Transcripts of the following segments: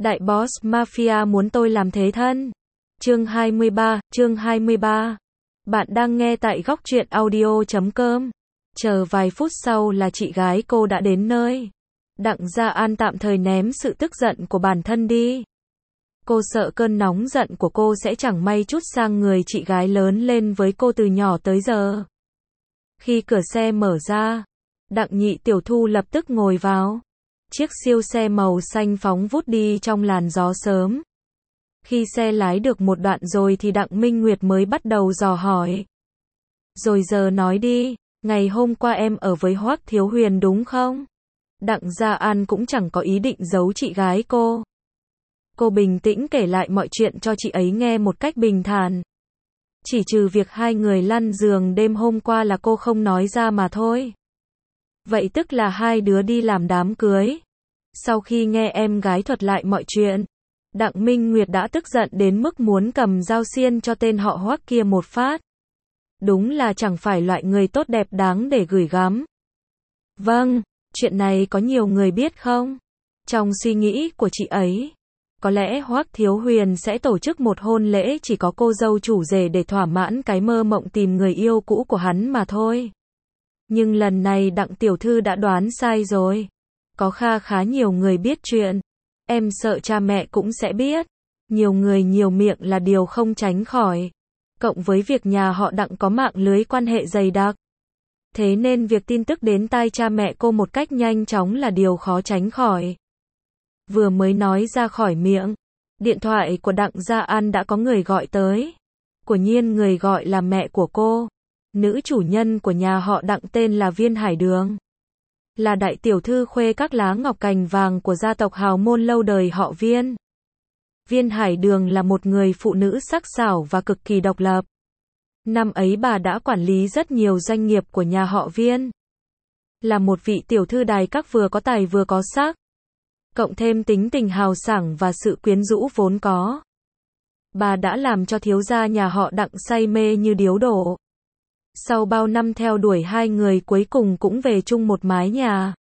Đại boss mafia muốn tôi làm thế thân. Chương 23. Bạn đang nghe tại góc truyện audio.com. Chờ vài phút sau là chị gái cô đã đến nơi. Đặng Gia An tạm thời ném sự tức giận của bản thân đi. Cô sợ cơn nóng giận của cô sẽ chẳng may trút sang người chị gái lớn lên với cô từ nhỏ tới giờ. Khi cửa xe mở ra, Đặng Nhị Tiểu Thu lập tức ngồi vào. Chiếc siêu xe màu xanh phóng vút đi trong làn gió sớm. Khi xe lái được một đoạn rồi thì Đặng Minh Nguyệt mới bắt đầu dò hỏi. Rồi giờ nói đi, ngày hôm qua em ở với Hoắc Thiếu Huyền đúng không? Đặng Gia An cũng chẳng có ý định giấu chị gái cô. Cô bình tĩnh kể lại mọi chuyện cho chị ấy nghe một cách bình thản. Chỉ trừ việc hai người lăn giường đêm hôm qua là cô không nói ra mà thôi. Vậy tức là hai đứa đi làm đám cưới. Sau khi nghe em gái thuật lại mọi chuyện, Đặng Minh Nguyệt đã tức giận đến mức muốn cầm dao xiên cho tên họ Hoắc kia một phát. Đúng là chẳng phải loại người tốt đẹp đáng để gửi gắm. Vâng, chuyện này có nhiều người biết không? Trong suy nghĩ của chị ấy, có lẽ Hoắc Thiếu Huyền sẽ tổ chức một hôn lễ chỉ có cô dâu chủ rể để thỏa mãn cái mơ mộng tìm người yêu cũ của hắn mà thôi. Nhưng lần này Đặng Tiểu Thư đã đoán sai rồi. Có khá nhiều người biết chuyện. Em sợ cha mẹ cũng sẽ biết. Nhiều người nhiều miệng là điều không tránh khỏi. Cộng với việc nhà họ Đặng có mạng lưới quan hệ dày đặc. Thế nên việc tin tức đến tai cha mẹ cô một cách nhanh chóng là điều khó tránh khỏi. Vừa mới nói ra khỏi miệng, điện thoại của Đặng Gia An đã có người gọi tới. Quả nhiên người gọi là mẹ của cô. Nữ chủ nhân của nhà họ Đặng tên là Viên Hải Đường. Là đại tiểu thư khuê các lá ngọc cành vàng của gia tộc hào môn lâu đời họ Viên. Viên Hải Đường là một người phụ nữ sắc sảo và cực kỳ độc lập. Năm ấy bà đã quản lý rất nhiều doanh nghiệp của nhà họ Viên. Là một vị tiểu thư đài các vừa có tài vừa có sắc. Cộng thêm tính tình hào sảng và sự quyến rũ vốn có. Bà đã làm cho thiếu gia nhà họ Đặng say mê như điếu đổ. Sau bao năm theo đuổi hai người cuối cùng cũng về chung một mái nhà.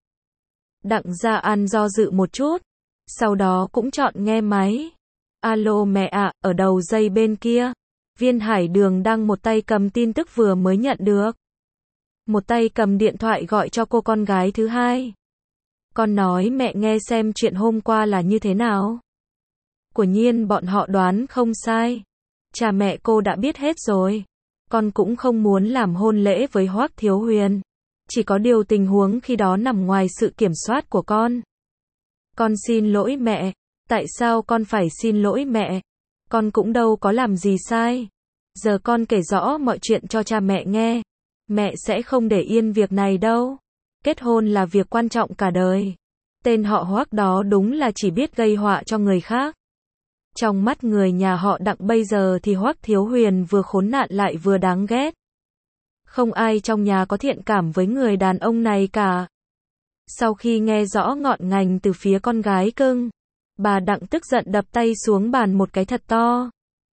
Đặng Gia An do dự một chút, sau đó cũng chọn nghe máy. Alo mẹ ạ, ở đầu dây bên kia. Viên Hải Đường đang một tay cầm tin tức vừa mới nhận được. Một tay cầm điện thoại gọi cho cô con gái thứ hai. Con nói mẹ nghe xem chuyện hôm qua là như thế nào. Quả nhiên bọn họ đoán không sai. Cha mẹ cô đã biết hết rồi. Con cũng không muốn làm hôn lễ với Hoắc Thiếu Huyền. Chỉ có điều tình huống khi đó nằm ngoài sự kiểm soát của con. Con xin lỗi mẹ. Tại sao con phải xin lỗi mẹ? Con cũng đâu có làm gì sai. Giờ con kể rõ mọi chuyện cho cha mẹ nghe. Mẹ sẽ không để yên việc này đâu. Kết hôn là việc quan trọng cả đời. Tên họ Hoắc đó đúng là chỉ biết gây họa cho người khác. Trong mắt người nhà họ Đặng bây giờ thì Hoắc Thiếu Huyền vừa khốn nạn lại vừa đáng ghét. Không ai trong nhà có thiện cảm với người đàn ông này cả. Sau khi nghe rõ ngọn ngành từ phía con gái cưng, bà Đặng tức giận đập tay xuống bàn một cái thật to.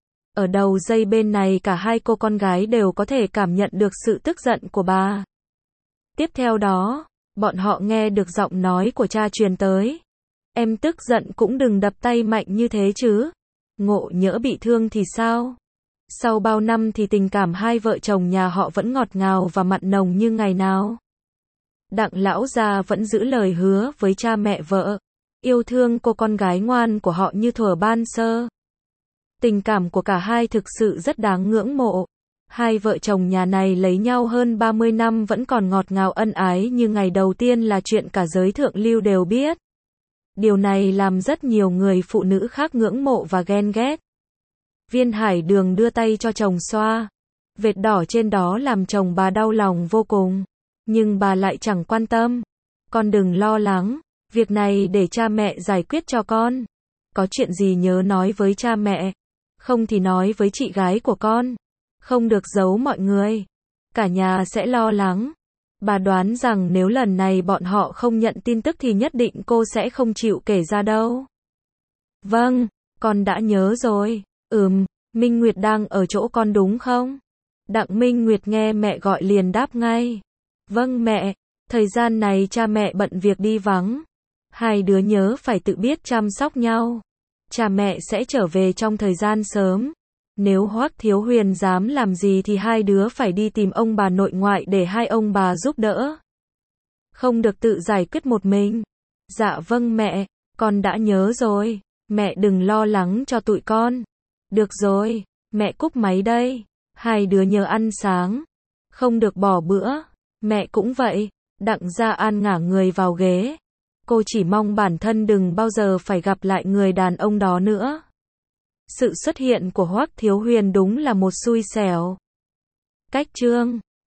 Ở đầu dây bên này cả hai cô con gái đều có thể cảm nhận được sự tức giận của bà. Tiếp theo đó, bọn họ nghe được giọng nói của cha truyền tới. Em tức giận cũng đừng đập tay mạnh như thế chứ. Ngộ nhỡ bị thương thì sao? Sau bao năm thì tình cảm hai vợ chồng nhà họ vẫn ngọt ngào và mặn nồng như ngày nào. Đặng lão gia vẫn giữ lời hứa với cha mẹ vợ. Yêu thương cô con gái ngoan của họ như thuở ban sơ. Tình cảm của cả hai thực sự rất đáng ngưỡng mộ. Hai vợ chồng nhà này lấy nhau hơn 30 năm vẫn còn ngọt ngào ân ái như ngày đầu tiên là chuyện cả giới thượng lưu đều biết. Điều này làm rất nhiều người phụ nữ khác ngưỡng mộ và ghen ghét. Viên Hải Đường đưa tay cho chồng xoa. Vệt đỏ trên đó làm chồng bà đau lòng vô cùng. Nhưng bà lại chẳng quan tâm. Con đừng lo lắng. Việc này để cha mẹ giải quyết cho con. Có chuyện gì nhớ nói với cha mẹ. Không thì nói với chị gái của con. Không được giấu mọi người. Cả nhà sẽ lo lắng. Bà đoán rằng nếu lần này bọn họ không nhận tin tức thì nhất định cô sẽ không chịu kể ra đâu. Vâng, con đã nhớ rồi. Minh Nguyệt đang ở chỗ con đúng không? Đặng Minh Nguyệt nghe mẹ gọi liền đáp ngay. Vâng mẹ, thời gian này cha mẹ bận việc đi vắng. Hai đứa nhớ phải tự biết chăm sóc nhau. cha mẹ sẽ trở về trong thời gian sớm. Nếu Hoắc Thiếu Huyền dám làm gì thì hai đứa phải đi tìm ông bà nội ngoại để hai ông bà giúp đỡ. Không được tự giải quyết một mình. Dạ vâng mẹ, con đã nhớ rồi. Mẹ đừng lo lắng cho tụi con. Được rồi, mẹ cúp máy đây. Hai đứa nhớ ăn sáng. Không được bỏ bữa. Mẹ cũng vậy. Đặng Gia An ngả người vào ghế. Cô chỉ mong bản thân đừng bao giờ phải gặp lại người đàn ông đó nữa. Sự xuất hiện của Hoắc Thiếu Huyền đúng là một xui xẻo. Cách chương